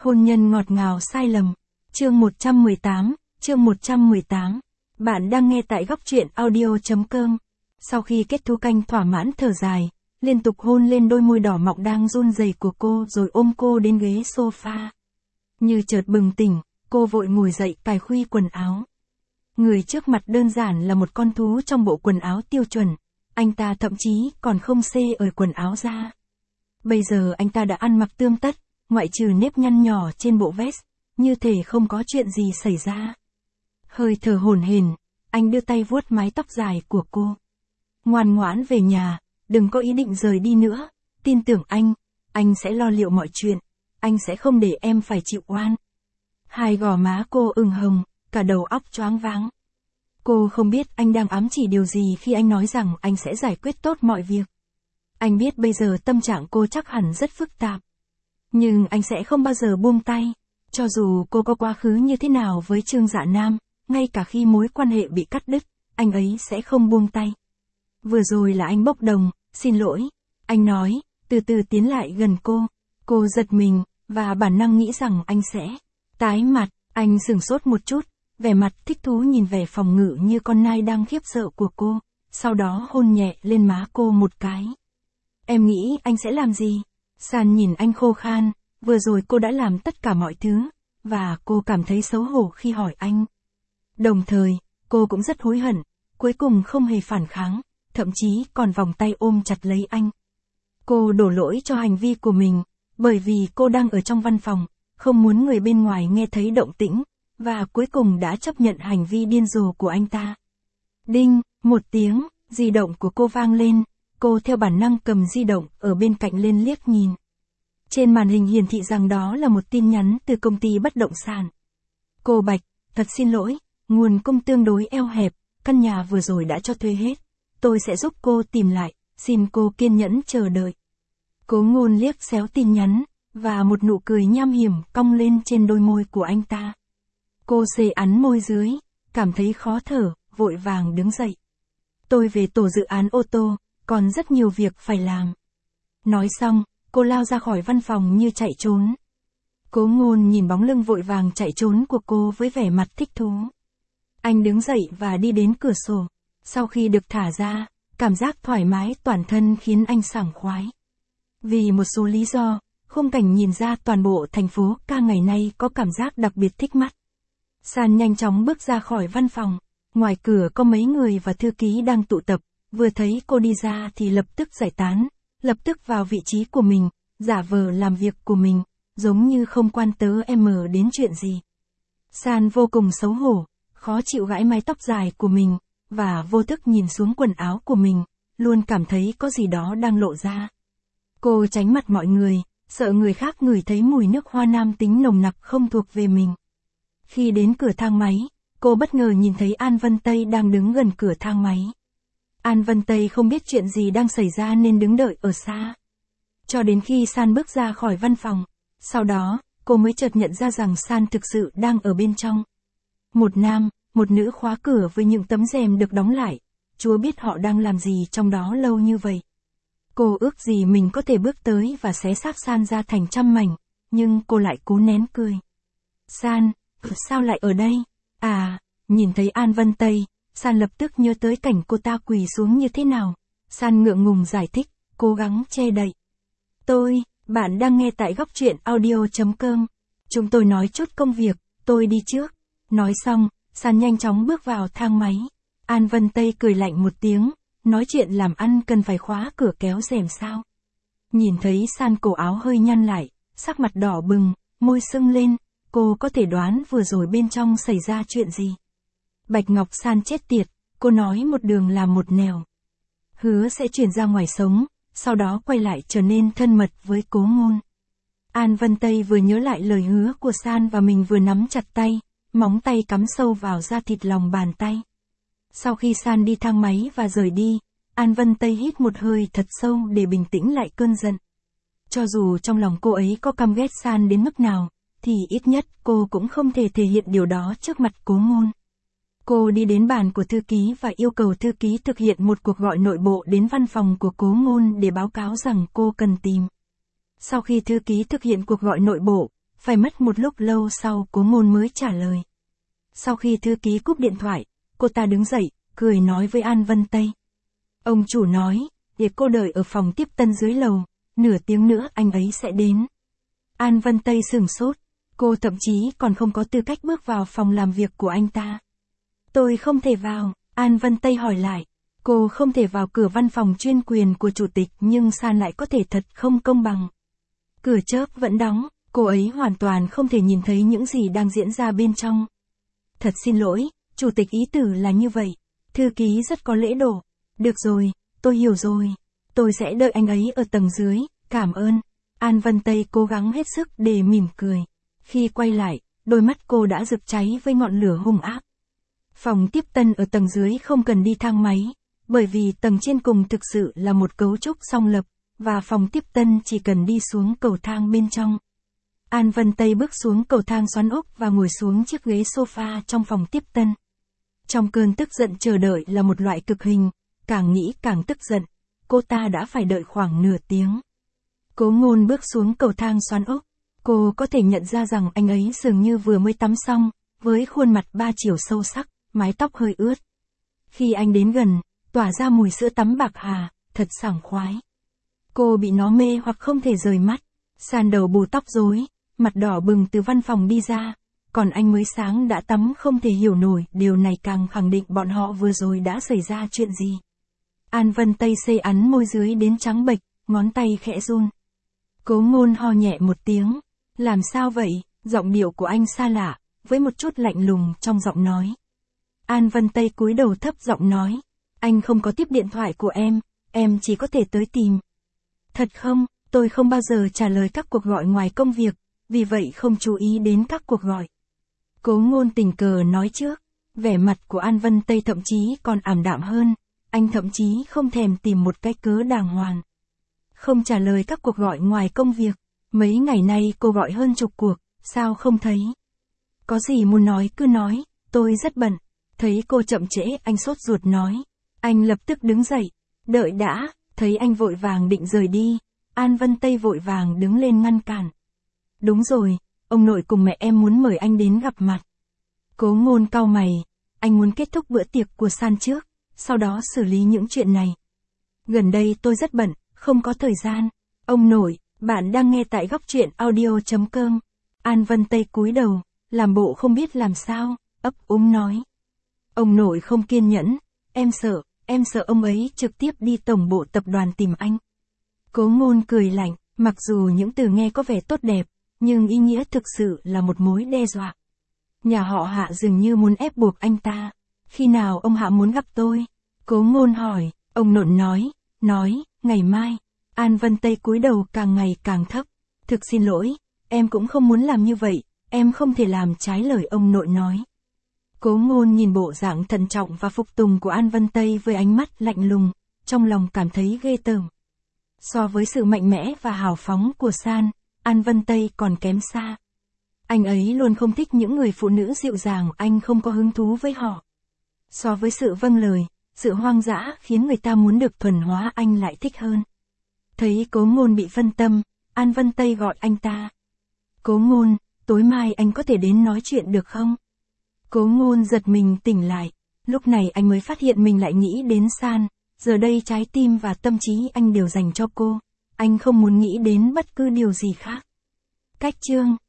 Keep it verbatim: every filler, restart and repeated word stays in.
Hôn nhân ngọt ngào sai lầm. Chương một trăm mười tám, chương một trăm mười tám. Bạn đang nghe tại góc truyện audio.com. Sau khi kết thúc anh thỏa mãn thở dài, liên tục hôn lên đôi môi đỏ mọng đang run rẩy của cô rồi ôm cô đến ghế sofa. Như chợt bừng tỉnh, cô vội ngồi dậy cài khuy quần áo. Người trước mặt đơn giản là một con thú trong bộ quần áo tiêu chuẩn, anh ta thậm chí còn không xê ở quần áo ra. Bây giờ anh ta đã ăn mặc tươm tất, ngoại trừ nếp nhăn nhỏ trên bộ vest, như thể không có chuyện gì xảy ra. Hơi thở hổn hển, anh đưa tay vuốt mái tóc dài của cô. Ngoan ngoãn về nhà, đừng có ý định rời đi nữa, tin tưởng anh, anh sẽ lo liệu mọi chuyện, anh sẽ không để em phải chịu oan. Hai gò má cô ửng hồng, cả đầu óc choáng váng. Cô không biết anh đang ám chỉ điều gì khi anh nói rằng anh sẽ giải quyết tốt mọi việc. Anh biết bây giờ tâm trạng cô chắc hẳn rất phức tạp. Nhưng anh sẽ không bao giờ buông tay, cho dù cô có quá khứ như thế nào với Trương Dạ Nam, ngay cả khi mối quan hệ bị cắt đứt, anh ấy sẽ không buông tay. Vừa rồi là anh bốc đồng, xin lỗi, anh nói, từ từ tiến lại gần cô. Cô giật mình, và bản năng nghĩ rằng anh sẽ tái mặt. Anh sửng sốt một chút, vẻ mặt thích thú nhìn vẻ phòng ngự như con nai đang khiếp sợ của cô, sau đó hôn nhẹ lên má cô một cái. Em nghĩ anh sẽ làm gì? San nhìn anh khô khan, vừa rồi cô đã làm tất cả mọi thứ, và cô cảm thấy xấu hổ khi hỏi anh. Đồng thời, cô cũng rất hối hận, cuối cùng không hề phản kháng, thậm chí còn vòng tay ôm chặt lấy anh. Cô đổ lỗi cho hành vi của mình, bởi vì cô đang ở trong văn phòng, không muốn người bên ngoài nghe thấy động tĩnh, và cuối cùng đã chấp nhận hành vi điên rồ của anh ta. Đinh, một tiếng, di động của cô vang lên, cô theo bản năng cầm di động ở bên cạnh lên liếc nhìn. Trên màn hình hiển thị rằng đó là một tin nhắn từ công ty bất động sản. Cô Bạch, thật xin lỗi, nguồn cung tương đối eo hẹp, căn nhà vừa rồi đã cho thuê hết. Tôi sẽ giúp cô tìm lại, xin cô kiên nhẫn chờ đợi. Cố Ngôn liếc xéo tin nhắn, và một nụ cười nham hiểm cong lên trên đôi môi của anh ta. Cô xề ắn môi dưới, cảm thấy khó thở, vội vàng đứng dậy. Tôi về tổ dự án ô tô, còn rất nhiều việc phải làm. Nói xong, cô lao ra khỏi văn phòng như chạy trốn. Cố Ngôn nhìn bóng lưng vội vàng chạy trốn của cô với vẻ mặt thích thú. Anh đứng dậy và đi đến cửa sổ. Sau khi được thả ra, cảm giác thoải mái toàn thân khiến anh sảng khoái. Vì một số lý do, khung cảnh nhìn ra toàn bộ thành phố ca ngày nay có cảm giác đặc biệt thích mắt. San nhanh chóng bước ra khỏi văn phòng. Ngoài cửa có mấy người và thư ký đang tụ tập, vừa thấy cô đi ra thì lập tức giải tán, lập tức vào vị trí của mình, giả vờ làm việc của mình, giống như không quan tớ em đến chuyện gì. San vô cùng xấu hổ, khó chịu gãi mái tóc dài của mình, và vô thức nhìn xuống quần áo của mình, luôn cảm thấy có gì đó đang lộ ra. Cô tránh mặt mọi người, sợ người khác ngửi thấy mùi nước hoa nam tính nồng nặc không thuộc về mình. Khi đến cửa thang máy, cô bất ngờ nhìn thấy An Vân Tây đang đứng gần cửa thang máy. An Vân Tây không biết chuyện gì đang xảy ra nên đứng đợi ở xa. Cho đến khi San bước ra khỏi văn phòng, sau đó, cô mới chợt nhận ra rằng San thực sự đang ở bên trong. Một nam, một nữ khóa cửa với những tấm rèm được đóng lại, Chúa biết họ đang làm gì trong đó lâu như vậy. Cô ước gì mình có thể bước tới và xé xác San ra thành trăm mảnh, nhưng cô lại cố nén cười. San, sao lại ở đây? À, nhìn thấy An Vân Tây, San lập tức nhớ tới cảnh cô ta quỳ xuống như thế nào. San ngượng ngùng giải thích, cố gắng che đậy. Tôi, bạn đang nghe tại góc truyện audio.com. Chúng tôi nói chút công việc, tôi đi trước. Nói xong, San nhanh chóng bước vào thang máy. An Vân Tây cười lạnh một tiếng, nói chuyện làm ăn cần phải khóa cửa kéo rèm sao. Nhìn thấy San cổ áo hơi nhăn lại, sắc mặt đỏ bừng, môi sưng lên, cô có thể đoán vừa rồi bên trong xảy ra chuyện gì. Bạch Ngọc San chết tiệt, cô nói một đường làm một nẻo. Hứa sẽ chuyển ra ngoài sống, sau đó quay lại trở nên thân mật với Cố Ngôn. An Vân Tây vừa nhớ lại lời hứa của San và mình vừa nắm chặt tay, móng tay cắm sâu vào da thịt lòng bàn tay. Sau khi San đi thang máy và rời đi, An Vân Tây hít một hơi thật sâu để bình tĩnh lại cơn giận. Cho dù trong lòng cô ấy có căm ghét San đến mức nào, thì ít nhất cô cũng không thể thể hiện điều đó trước mặt Cố Ngôn. Cô đi đến bàn của thư ký và yêu cầu thư ký thực hiện một cuộc gọi nội bộ đến văn phòng của Cố Ngôn để báo cáo rằng cô cần tìm. Sau khi thư ký thực hiện cuộc gọi nội bộ, Phải mất một lúc lâu sau Cố Ngôn mới trả lời. Sau khi thư ký cúp điện thoại, cô ta đứng dậy, cười nói với An Vân Tây. Ông chủ nói, để cô đợi ở phòng tiếp tân dưới lầu, nửa tiếng nữa anh ấy sẽ đến. An Vân Tây sửng sốt, cô thậm chí còn không có tư cách bước vào phòng làm việc của anh ta. Tôi không thể vào, An Vân Tây hỏi lại. Cô không thể vào cửa văn phòng chuyên quyền của chủ tịch nhưng San lại có thể thật không công bằng. Cửa chớp vẫn đóng, cô ấy hoàn toàn không thể nhìn thấy những gì đang diễn ra bên trong. Thật xin lỗi, chủ tịch ý tử là như vậy. Thư ký rất có lễ độ. Được rồi, tôi hiểu rồi. Tôi sẽ đợi anh ấy ở tầng dưới, cảm ơn. An Vân Tây cố gắng hết sức để mỉm cười. Khi quay lại, đôi mắt cô đã rực cháy với ngọn lửa hung ác. Phòng tiếp tân ở tầng dưới không cần đi thang máy, bởi vì tầng trên cùng thực sự là một cấu trúc song lập, và phòng tiếp tân chỉ cần đi xuống cầu thang bên trong. An Vân Tây bước xuống cầu thang xoắn ốc và ngồi xuống chiếc ghế sofa trong phòng tiếp tân. Trong cơn tức giận chờ đợi là một loại cực hình, càng nghĩ càng tức giận, cô ta đã phải đợi khoảng nửa tiếng. Cố Ngôn bước xuống cầu thang xoắn ốc, cô có thể nhận ra rằng anh ấy dường như vừa mới tắm xong, với khuôn mặt ba chiều sâu sắc, mái tóc hơi ướt. Khi anh đến gần, tỏa ra mùi sữa tắm bạc hà, thật sảng khoái. Cô bị nó mê hoặc không thể rời mắt. San đầu bù tóc rối, mặt đỏ bừng từ văn phòng đi ra, còn anh mới sáng đã tắm không thể hiểu nổi, điều này càng khẳng định bọn họ vừa rồi đã xảy ra chuyện gì. An Vân Tây xây ắn môi dưới đến trắng bệch, ngón tay khẽ run. Cố Ngôn ho nhẹ một tiếng. Làm sao vậy? Giọng điệu của anh xa lạ, với một chút lạnh lùng trong giọng nói. An Vân Tây cúi đầu thấp giọng nói. Anh không có tiếp điện thoại của em, em chỉ có thể tới tìm. Thật không, tôi không bao giờ trả lời các cuộc gọi ngoài công việc, vì vậy không chú ý đến các cuộc gọi. Cố Ngôn tình cờ nói trước, vẻ mặt của An Vân Tây thậm chí còn ảm đạm hơn, anh thậm chí không thèm tìm một cái cớ đàng hoàng. Không trả lời các cuộc gọi ngoài công việc, mấy ngày nay cô gọi hơn chục cuộc, sao không thấy? Có gì muốn nói cứ nói, tôi rất bận. Thấy cô chậm trễ anh sốt ruột nói. Anh lập tức đứng dậy, đợi đã, thấy anh vội vàng định rời đi, An Vân Tây vội vàng đứng lên ngăn cản. Đúng rồi, ông nội cùng mẹ em muốn mời anh đến gặp mặt. Cố Ngôn cau mày, anh muốn kết thúc bữa tiệc của San trước, sau đó xử lý những chuyện này. Gần đây tôi rất bận, không có thời gian. Ông nội, bạn đang nghe tại góc truyện audio chấm com. An Vân Tây cúi đầu, làm bộ không biết làm sao, ấp úng nói. Ông nội không kiên nhẫn, em sợ, em sợ ông ấy trực tiếp đi tổng bộ tập đoàn tìm anh. Cố Ngôn cười lạnh, mặc dù những từ nghe có vẻ tốt đẹp, nhưng ý nghĩa thực sự là một mối đe dọa. Nhà họ Hạ dường như muốn ép buộc anh ta. Khi nào ông Hạ muốn gặp tôi? Cố Ngôn hỏi, ông nộn nói, nói, ngày mai. An Vân Tây cúi đầu càng ngày càng thấp. Thực xin lỗi, em cũng không muốn làm như vậy, em không thể làm trái lời ông nội nói. Cố Ngôn nhìn bộ dạng thận trọng và phục tùng của An Vân Tây với ánh mắt lạnh lùng, trong lòng cảm thấy ghê tởm. So với sự mạnh mẽ và hào phóng của San, An Vân Tây còn kém xa. Anh ấy luôn không thích những người phụ nữ dịu dàng, anh không có hứng thú với họ. So với sự vâng lời, sự hoang dã khiến người ta muốn được thuần hóa, anh lại thích hơn. Thấy Cố Ngôn bị phân tâm, An Vân Tây gọi anh ta. Cố Ngôn, tối mai anh có thể đến nói chuyện được không? Cố Ngôn giật mình tỉnh lại, lúc này anh mới phát hiện mình lại nghĩ đến San, giờ đây trái tim và tâm trí anh đều dành cho cô, anh không muốn nghĩ đến bất cứ điều gì khác. Cách chương